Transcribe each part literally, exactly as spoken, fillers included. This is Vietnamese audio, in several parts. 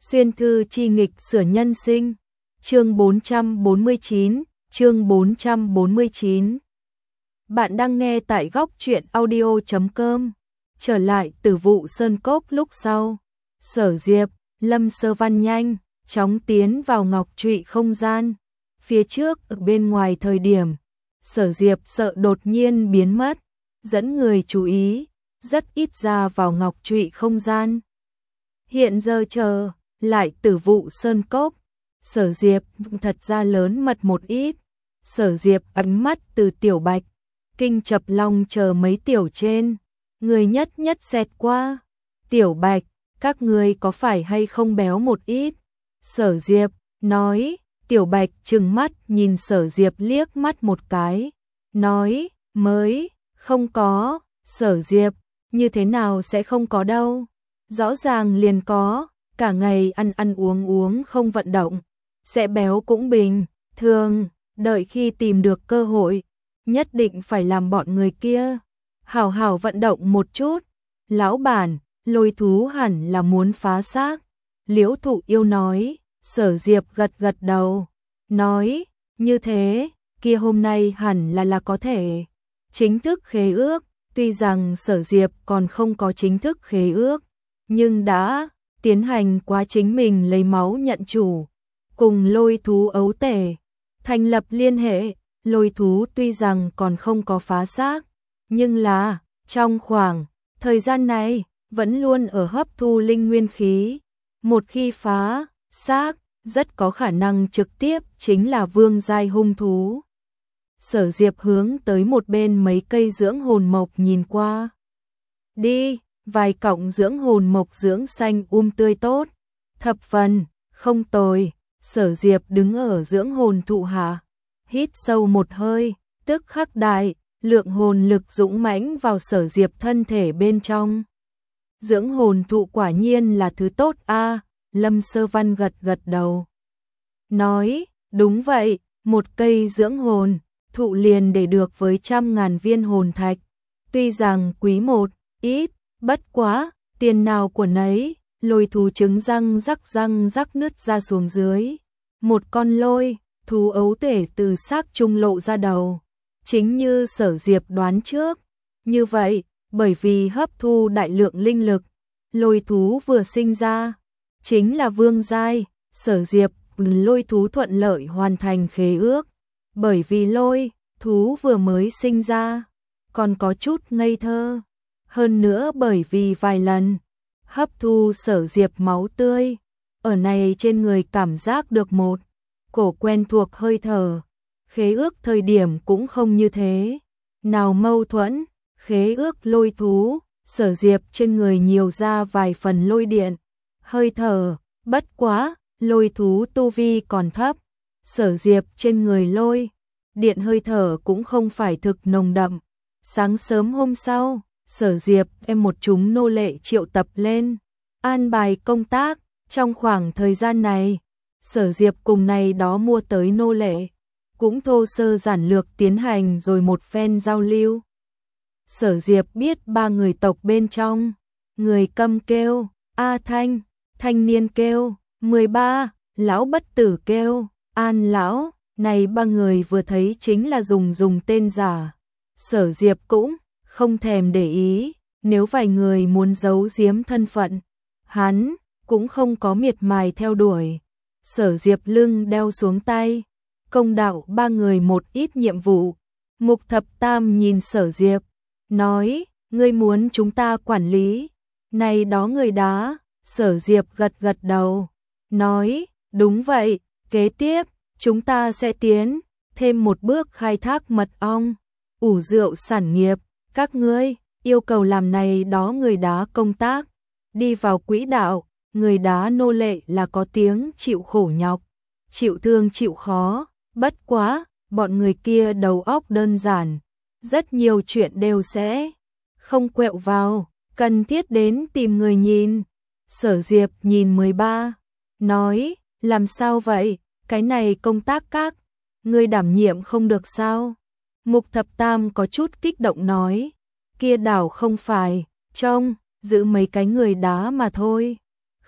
Xuyên thư chi nghịch sửa nhân sinh. Chương bốn trăm bốn mươi chín, chương bốn trăm bốn mươi chín. Bạn đang nghe tại góc truyện audio chấm com. Trở lại Tử vụ Sơn Cốc lúc sau, Sở Diệp, Lâm Sơ Văn nhanh chóng tiến vào ngọc trụy không gian. Phía trước ở bên ngoài thời điểm, Sở Diệp sợ đột nhiên biến mất, dẫn người chú ý, rất ít ra vào ngọc trụy không gian. Hiện giờ chờ lại Tử vụ Sơn Cốc, Sở Diệp thật ra lớn mật một ít. Sở Diệp ánh mắt từ Tiểu Bạch, Kinh Chập Long chờ mấy tiểu trên, người nhất nhất xẹt qua. Tiểu Bạch, các người có phải hay không béo một ít? Sở Diệp nói. Tiểu Bạch trừng mắt nhìn Sở Diệp liếc mắt một cái, nói, mới, không có. Sở Diệp, như thế nào sẽ không có đâu? Rõ ràng liền có, cả ngày ăn ăn uống uống không vận động, sẽ béo cũng bình thường, đợi khi tìm được cơ hội, nhất định phải làm bọn người kia hảo hảo vận động một chút. Lão bản, lôi thú hẳn là muốn phá xác. Liễu Thụ Yêu nói. Sở Diệp gật gật đầu, nói, như thế, kia hôm nay hẳn là là có thể chính thức khế ước. Tuy rằng Sở Diệp còn không có chính thức khế ước, nhưng đã tiến hành quá chính mình lấy máu nhận chủ, cùng lôi thú ấu tể thành lập liên hệ. Lôi thú tuy rằng còn không có phá xác, nhưng là trong khoảng thời gian này vẫn luôn ở hấp thu linh nguyên khí. Một khi phá xác, rất có khả năng trực tiếp chính là vương giai hung thú. Sở Diệp hướng tới một bên mấy cây dưỡng hồn mộc nhìn qua. Đi, vài cọng dưỡng hồn mộc dưỡng xanh um tươi tốt, thập phần không tồi. Sở Diệp đứng ở dưỡng hồn thụ hạ, hít sâu một hơi, tức khắc đại lượng hồn lực dũng mãnh vào Sở Diệp thân thể bên trong. Dưỡng hồn thụ quả nhiên là thứ tốt a. À, Lâm Sơ Văn gật gật đầu, nói, đúng vậy, một cây dưỡng hồn thụ liền để được với trăm ngàn viên hồn thạch. Tuy rằng quý một ít, bất quá, tiền nào của nấy. Lôi thú trứng răng rắc răng rắc nứt ra xuống dưới. Một con lôi thú ấu tể từ xác trung lộ ra đầu. Chính như Sở Diệp đoán trước. Như vậy, bởi vì hấp thu đại lượng linh lực, lôi thú vừa sinh ra chính là vương giai. Sở Diệp lôi thú thuận lợi hoàn thành khế ước. Bởi vì lôi thú vừa mới sinh ra còn có chút ngây thơ, hơn nữa bởi vì vài lần hấp thu Sở Diệp máu tươi, ở này trên người cảm giác được một cổ quen thuộc hơi thở. Khế ước thời điểm cũng không như thế nào mâu thuẫn. Khế ước lôi thú, Sở Diệp trên người nhiều ra vài phần lôi điện hơi thở, bất quá lôi thú tu vi còn thấp, Sở Diệp trên người lôi điện hơi thở cũng không phải thực nồng đậm. Sáng sớm hôm sau, Sở Diệp em một chúng nô lệ triệu tập lên, an bài công tác. Trong khoảng thời gian này, Sở Diệp cùng này đó mua tới nô lệ cũng thô sơ giản lược tiến hành rồi một phen giao lưu. Sở Diệp biết ba người tộc bên trong, người câm kêu A Thanh, thanh niên kêu mười ba, lão bất tử kêu An lão. Này ba người vừa thấy chính là dùng dùng tên giả. Sở Diệp cũng không thèm để ý, nếu vài người muốn giấu giếm thân phận, hắn cũng không có miệt mài theo đuổi. Sở Diệp lưng đeo xuống tay, công đạo ba người một ít nhiệm vụ. Mục Thập Tam nhìn Sở Diệp, nói, ngươi muốn chúng ta quản lý này đó người đá. Sở Diệp gật gật đầu, nói, đúng vậy, kế tiếp chúng ta sẽ tiến thêm một bước khai thác mật ong, ủ rượu sản nghiệp. Các ngươi yêu cầu làm này đó người đá công tác đi vào quỹ đạo. Người đá nô lệ là có tiếng chịu khổ nhọc, chịu thương chịu khó, bất quá, bọn người kia đầu óc đơn giản, rất nhiều chuyện đều sẽ không quẹo vào, cần thiết đến tìm người nhìn. Sở Diệp nhìn mười ba, nói, làm sao vậy, cái này công tác các ngươi đảm nhiệm không được sao? Mục Thập Tam có chút kích động nói, kia đảo không phải trông giữ mấy cái người đá mà thôi.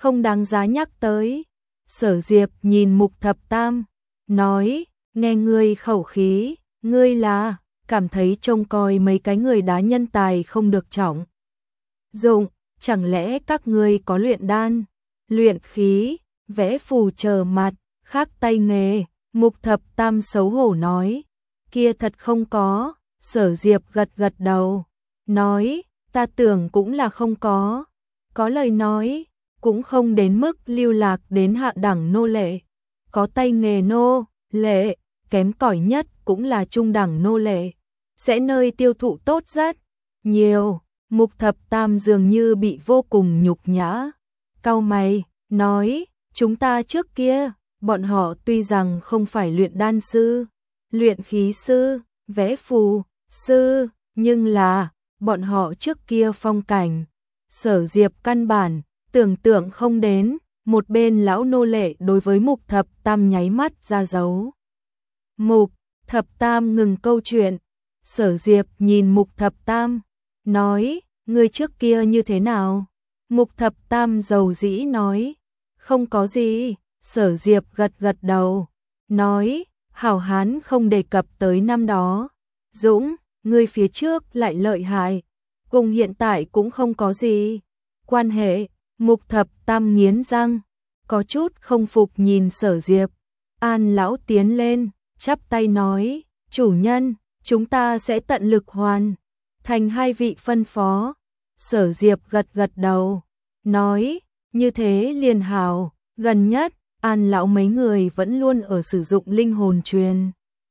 không đáng giá nhắc tới. Sở Diệp nhìn Mục Thập Tam, nói, nghe ngươi khẩu khí, ngươi là, cảm thấy trông coi mấy cái người đá nhân tài không được trọng dụng, chẳng lẽ các ngươi có luyện đan, luyện khí, vẽ phù chờ mặt, khác tay nghề? Mục Thập Tam xấu hổ nói, kia thật không có. Sở Diệp gật gật đầu, nói, ta tưởng cũng là không có, có lời nói, cũng không đến mức lưu lạc đến hạ đẳng nô lệ, có tay nghề nô lệ, kém cỏi nhất cũng là trung đẳng nô lệ, sẽ nơi tiêu thụ tốt rất nhiều. Mục Thập Tam dường như bị vô cùng nhục nhã, cau mày, nói, chúng ta trước kia, bọn họ tuy rằng không phải luyện đan sư, luyện khí sư, vẽ phù sư, nhưng là, bọn họ trước kia phong cảnh. Sở Diệp căn bản, tưởng tượng không đến, một bên lão nô lệ đối với Mục Thập Tam nháy mắt ra dấu. Mục Thập Tam ngừng câu chuyện, Sở Diệp nhìn Mục Thập Tam, nói, ngươi trước kia như thế nào? Mục Thập Tam dầu dĩ nói, không có gì. Sở Diệp gật gật đầu, nói, hảo hán không đề cập tới năm đó. Dũng, ngươi phía trước lại lợi hại, cùng hiện tại cũng không có gì quan hệ. Mục Thập Tam nghiến răng, có chút không phục nhìn Sở Diệp. An lão tiến lên, chắp tay nói, chủ nhân, chúng ta sẽ tận lực hoàn thành hai vị phân phó. Sở Diệp gật gật đầu, nói, như thế liền hảo. Gần nhất, An lão mấy người vẫn luôn ở sử dụng linh hồn truyền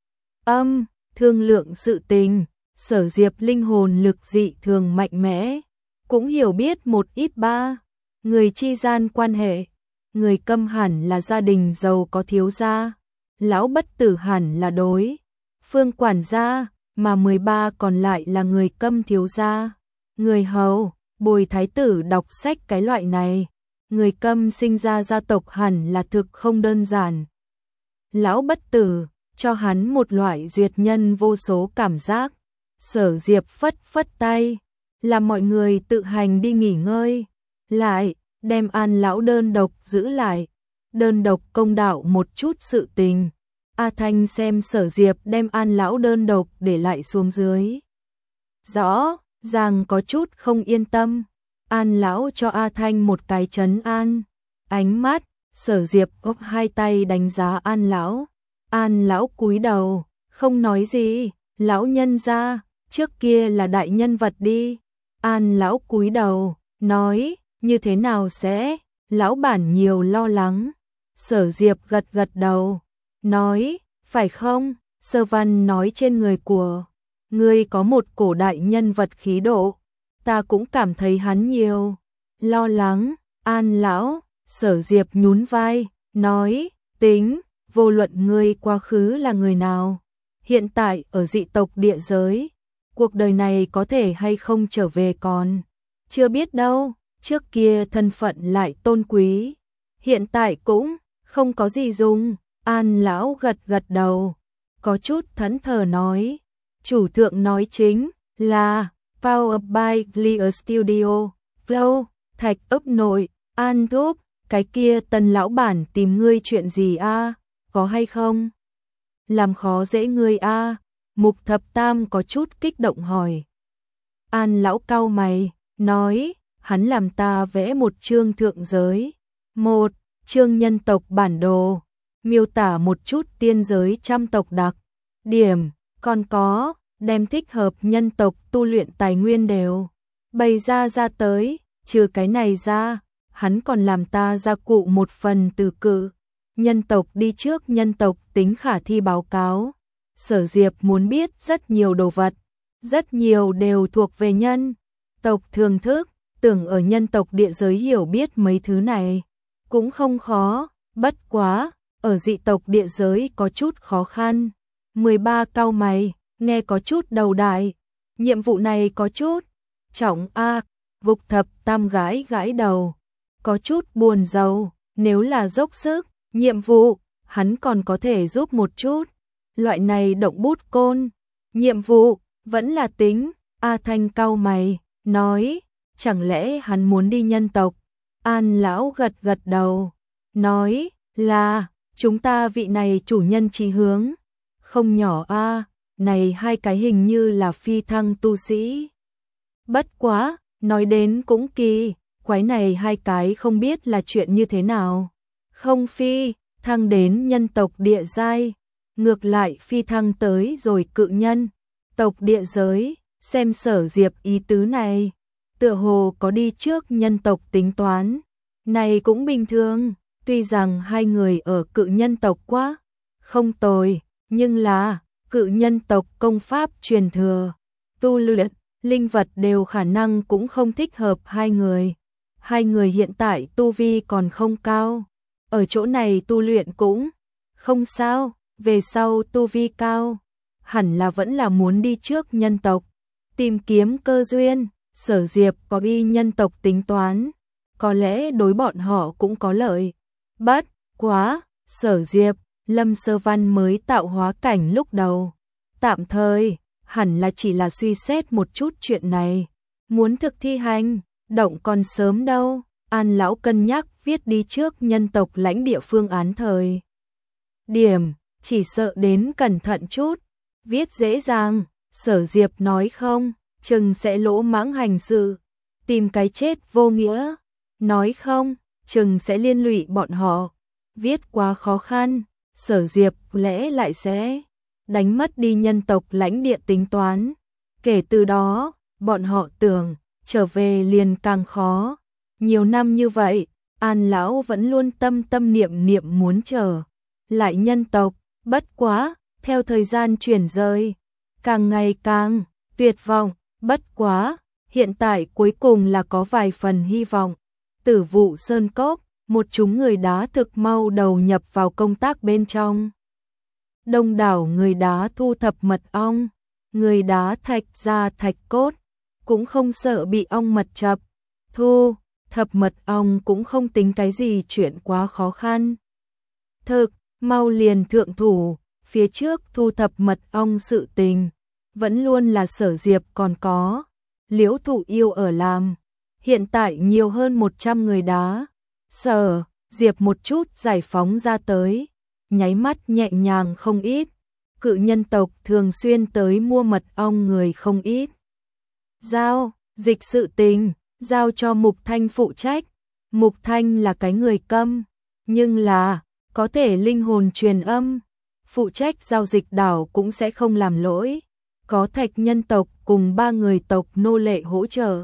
âm, thương lượng sự tình. Sở Diệp linh hồn lực dị thường mạnh mẽ, cũng hiểu biết một ít ba người chi gian quan hệ. Người Câm hẳn là gia đình giàu có thiếu gia, lão Bất Tử hẳn là đối phương quản gia, mà mười ba còn lại là người Câm thiếu gia, người hầu, bồi thái tử đọc sách cái loại này. Người Câm sinh ra gia tộc hẳn là thực không đơn giản. Lão Bất Tử cho hắn một loại duyệt nhân vô số cảm giác. Sở Diệp phất phất tay, làm mọi người tự hành đi nghỉ ngơi, lại đem An lão đơn độc giữ lại, đơn độc công đạo một chút sự tình. A Thanh xem Sở Diệp đem An lão đơn độc để lại xuống dưới, rõ ràng có chút không yên tâm. An lão cho A Thanh một cái trấn an ánh mắt. Sở Diệp úp hai tay đánh giá An lão. An lão cúi đầu, không nói gì. Lão nhân gia, trước kia là đại nhân vật đi. An lão cúi đầu, nói, như thế nào sẽ? Lão bản nhiều lo lắng. Sở Diệp gật gật đầu, nói, phải không? Sơ Văn nói trên người của ngươi có một cổ đại nhân vật khí độ. Ta cũng cảm thấy hắn nhiều lo lắng. An lão, Sở Diệp nhún vai, nói, tính, vô luận ngươi quá khứ là người nào, hiện tại ở dị tộc địa giới, cuộc đời này có thể hay không trở về còn chưa biết đâu. Trước kia thân phận lại tôn quý, hiện tại cũng không có gì dùng. An lão gật gật đầu, có chút thẫn thờ nói, chủ thượng nói chính là Power by Clear Studio, Flow, Thạch ấp nội. An thúc, cái kia Tần lão bản tìm ngươi chuyện gì a? Có hay không? Làm khó dễ ngươi a? Mục Thập Tam có chút kích động hỏi. An lão cau mày, nói, hắn làm ta vẽ một chương thượng giới, một chương nhân tộc bản đồ, miêu tả một chút tiên giới trăm tộc đặc điểm, còn có đem thích hợp nhân tộc tu luyện tài nguyên đều bày ra ra tới. Trừ cái này ra, hắn còn làm ta gia cụ một phần từ cự nhân tộc đi trước nhân tộc tính khả thi báo cáo. Sở Diệp muốn biết rất nhiều đồ vật, rất nhiều đều thuộc về nhân tộc thường thức, tưởng ở nhân tộc địa giới hiểu biết mấy thứ này cũng không khó, bất quá ở dị tộc địa giới có chút khó khăn. mười ba cau mày, nghe có chút đầu đại, nhiệm vụ này có chút trọng a. Mục Thập Tam gái gãi đầu, có chút buồn rầu, nếu là dốc sức nhiệm vụ, hắn còn có thể giúp một chút. Loại này động bút côn nhiệm vụ vẫn là tính. A Thanh cau mày, nói, chẳng lẽ hắn muốn đi nhân tộc? An lão gật gật đầu, nói là, chúng ta vị này chủ nhân chí hướng, không nhỏ a, này hai cái hình như là phi thăng tu sĩ. Bất quá, nói đến cũng kỳ, quái này hai cái không biết là chuyện như thế nào. Không phi, thăng đến nhân tộc địa giai, ngược lại phi thăng tới rồi cự nhân, tộc địa giới, xem Sở Diệp ý tứ này, tựa hồ có đi trước nhân tộc tính toán. Này cũng bình thường, tuy rằng hai người ở cự nhân tộc quá, không tồi, nhưng là, cự nhân tộc công pháp truyền thừa, tu luyện, linh vật đều khả năng cũng không thích hợp hai người. Hai người hiện tại tu vi còn không cao, ở chỗ này tu luyện cũng không sao, về sau tu vi cao, hẳn là vẫn là muốn đi trước nhân tộc, tìm kiếm cơ duyên. Sở Diệp có đi nhân tộc tính toán, có lẽ đối bọn họ cũng có lợi. Bất quá, Sở Diệp, Lâm Sơ Văn mới tạo hóa cảnh lúc đầu, tạm thời, hẳn là chỉ là suy xét một chút chuyện này, muốn thực thi hành, động còn sớm đâu. An lão cân nhắc viết đi trước nhân tộc lãnh địa phương án thời điểm, chỉ sợ đến cẩn thận chút, viết dễ dàng, Sở Diệp nói không, chừng sẽ lỗ mãng hành sự, tìm cái chết vô nghĩa, nói không, chừng sẽ liên lụy bọn họ, viết quá khó khăn, Sở Diệp lẽ lại sẽ đánh mất đi nhân tộc lãnh địa tính toán, kể từ đó, bọn họ tưởng, trở về liền càng khó. Nhiều năm như vậy, An lão vẫn luôn tâm tâm niệm niệm muốn trở lại nhân tộc, bất quá, theo thời gian chuyển rời, càng ngày càng tuyệt vọng, bất quá, hiện tại cuối cùng là có vài phần hy vọng. Tử Vụ Sơn Cốc, một chúng người đá thực mau đầu nhập vào công tác bên trong. Đông đảo người đá thu thập mật ong, người đá thạch ra thạch cốt, cũng không sợ bị ong mật chập, thu thập mật ong cũng không tính cái gì chuyện quá khó khăn. Thực, mau liền thượng thủ, phía trước thu thập mật ong sự tình, vẫn luôn là Sở Diệp còn có, Liễu Thụ Yêu ở làm, hiện tại nhiều hơn một trăm người đá, Sở Diệp một chút giải phóng ra tới, nháy mắt nhẹ nhàng không ít, cự nhân tộc thường xuyên tới mua mật ong người không ít. Giao, dịch sự tình, giao cho Mục Thanh phụ trách, Mục Thanh là cái người câm, nhưng là, có thể linh hồn truyền âm, phụ trách giao dịch đảo cũng sẽ không làm lỗi, có thạch nhân tộc cùng ba người tộc nô lệ hỗ trợ.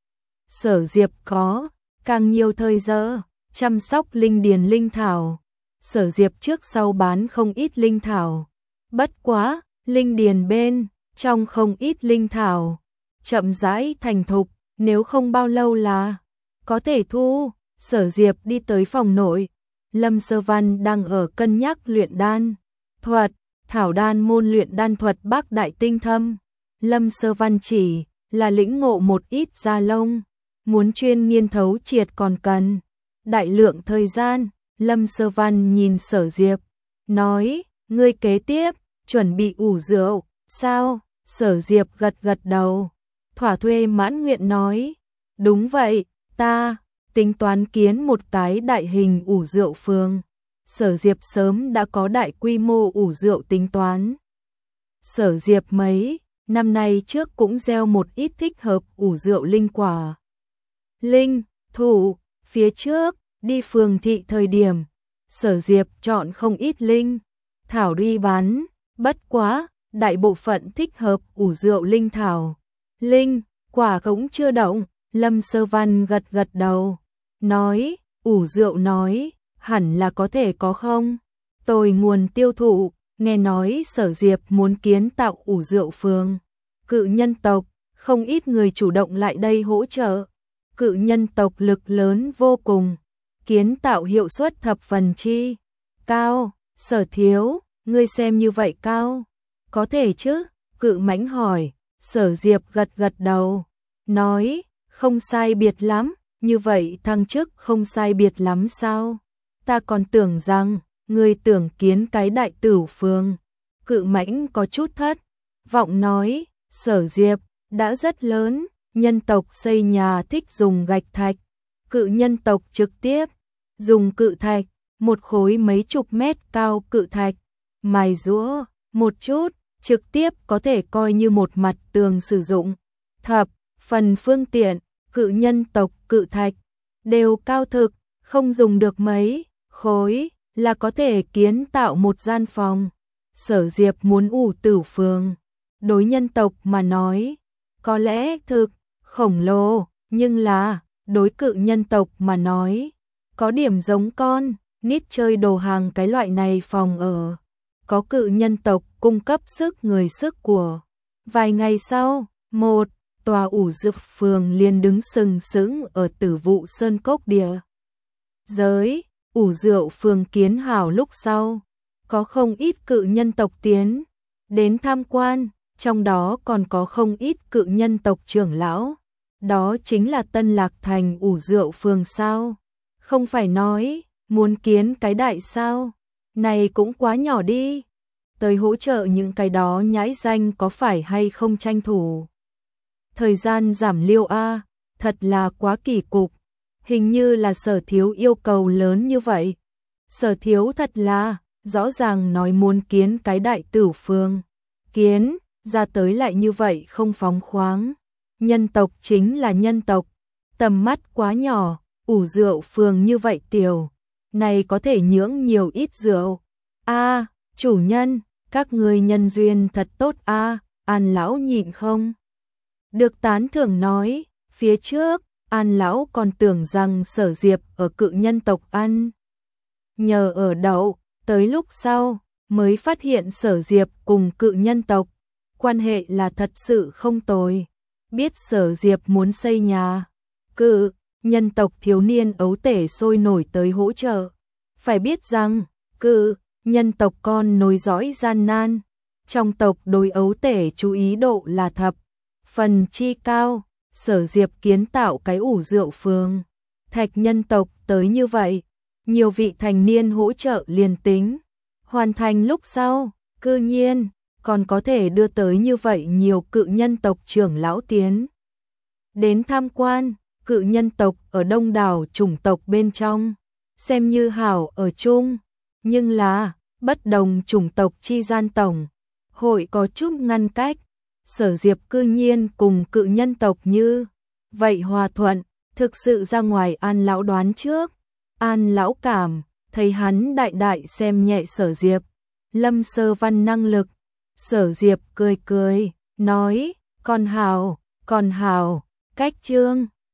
Sở Diệp có, càng nhiều thời giờ, chăm sóc linh điền linh thảo, Sở Diệp trước sau bán không ít linh thảo, bất quá, linh điền bên, trong không ít linh thảo, chậm rãi thành thục, nếu không bao lâu là có thể thu. Sở Diệp đi tới phòng nội, Lâm Sơ Văn đang ở cân nhắc luyện đan thuật, thảo đan môn luyện đan thuật bác đại tinh thâm. Lâm Sơ Văn chỉ là lĩnh ngộ một ít da lông, muốn chuyên nghiên thấu triệt còn cần đại lượng thời gian. Lâm Sơ Văn nhìn Sở Diệp, nói, ngươi kế tiếp, chuẩn bị ủ rượu, sao? Sở Diệp gật gật đầu, thỏa thuê mãn nguyện nói, đúng vậy, ta tính toán kiến một cái đại hình ủ rượu phường. Sở Diệp sớm đã có đại quy mô ủ rượu tính toán. Sở Diệp mấy năm nay trước cũng gieo một ít thích hợp ủ rượu linh quả. Linh, thủ, phía trước, đi phường thị thời điểm, Sở Diệp chọn không ít linh, thảo đi bán, bất quá, đại bộ phận thích hợp ủ rượu linh thảo. Linh, quả cũng chưa động, Lâm Sơ Văn gật gật đầu, nói, ủ rượu nói, hẳn là có thể có không? Tôi nguồn tiêu thụ, nghe nói Sở Diệp muốn kiến tạo ủ rượu phường. Cự nhân tộc, không ít người chủ động lại đây hỗ trợ. Cự nhân tộc lực lớn vô cùng, kiến tạo hiệu suất thập phần chi cao. Sở thiếu, ngươi xem như vậy cao, có thể chứ? Cự mãnh hỏi. Sở Diệp gật gật đầu, nói, không sai biệt lắm, như vậy thăng chức không sai biệt lắm sao? Ta còn tưởng rằng, ngươi tưởng kiến cái đại tửu phường. Cự mãnh có chút thất vọng nói, Sở Diệp, đã rất lớn, nhân tộc xây nhà thích dùng gạch thạch, cự nhân tộc trực tiếp dùng cự thạch, một khối mấy chục mét cao cự thạch, mài giũa một chút, trực tiếp có thể coi như một mặt tường sử dụng. Thập phần phương tiện, cự nhân tộc cự thạch đều cao thực, không dùng được mấy khối là có thể kiến tạo một gian phòng. Sở Diệp muốn ủ tử phường, đối nhân tộc mà nói, có lẽ thực khổng lồ, nhưng là đối cự nhân tộc mà nói, có điểm giống con nít chơi đồ hàng cái loại này phòng ở. Có cự nhân tộc cung cấp sức người sức của. Vài ngày sau, một tòa ủ rượu phường liền đứng sừng sững ở Tử Vụ Sơn Cốc địa giới. Ủ rượu phường kiến hảo lúc sau, có không ít cự nhân tộc tiến đến tham quan, trong đó còn có không ít cự nhân tộc trưởng lão. Đó chính là Tân Lạc Thành ủ rượu phường sao? Không phải nói muốn kiến cái đại sao? Này cũng quá nhỏ đi. Tới hỗ trợ những cái đó nhãi danh có phải hay không tranh thủ thời gian giảm liêu a, thật là quá kỳ cục. Hình như là Sở Thiếu yêu cầu lớn như vậy. Sở Thiếu thật là rõ ràng nói muốn kiến cái đại tử phường, kiến ra tới lại như vậy không phóng khoáng. Nhân tộc chính là nhân tộc, tầm mắt quá nhỏ, ủ rượu phường như vậy tiểu, này có thể nhưỡng nhiều ít rượu. A, chủ nhân, các ngươi nhân duyên thật tốt a. An lão nhịn không được tán thưởng nói, phía trước An lão còn tưởng rằng Sở Diệp ở cự nhân tộc ăn nhờ ở đậu, tới lúc sau mới phát hiện Sở Diệp cùng cự nhân tộc quan hệ là thật sự không tồi. Biết Sở Diệp muốn xây nhà, cự nhân tộc thiếu niên ấu tể sôi nổi tới hỗ trợ. Phải biết rằng, cự nhân tộc con nối dõi gian nan, trong tộc đối ấu tể chú ý độ là thập phần chi cao. Sở Diệp kiến tạo cái ủ rượu phường, thạch nhân tộc tới như vậy, nhiều vị thành niên hỗ trợ liền tính. Hoàn thành lúc sau, cư nhiên còn có thể đưa tới như vậy nhiều cự nhân tộc trưởng lão tiến đến tham quan. Cự nhân tộc ở đông đảo chủng tộc bên trong, xem như hảo ở chung, nhưng là bất đồng chủng tộc chi gian tổng hội có chút ngăn cách. Sở Diệp cư nhiên cùng cự nhân tộc như vậy hòa thuận, thực sự ra ngoài An lão đoán trước. An lão cảm thấy hắn đại đại xem nhẹ Sở Diệp Lâm Sơ Văn năng lực. Sở Diệp cười cười nói, còn hào, còn hào, cách chương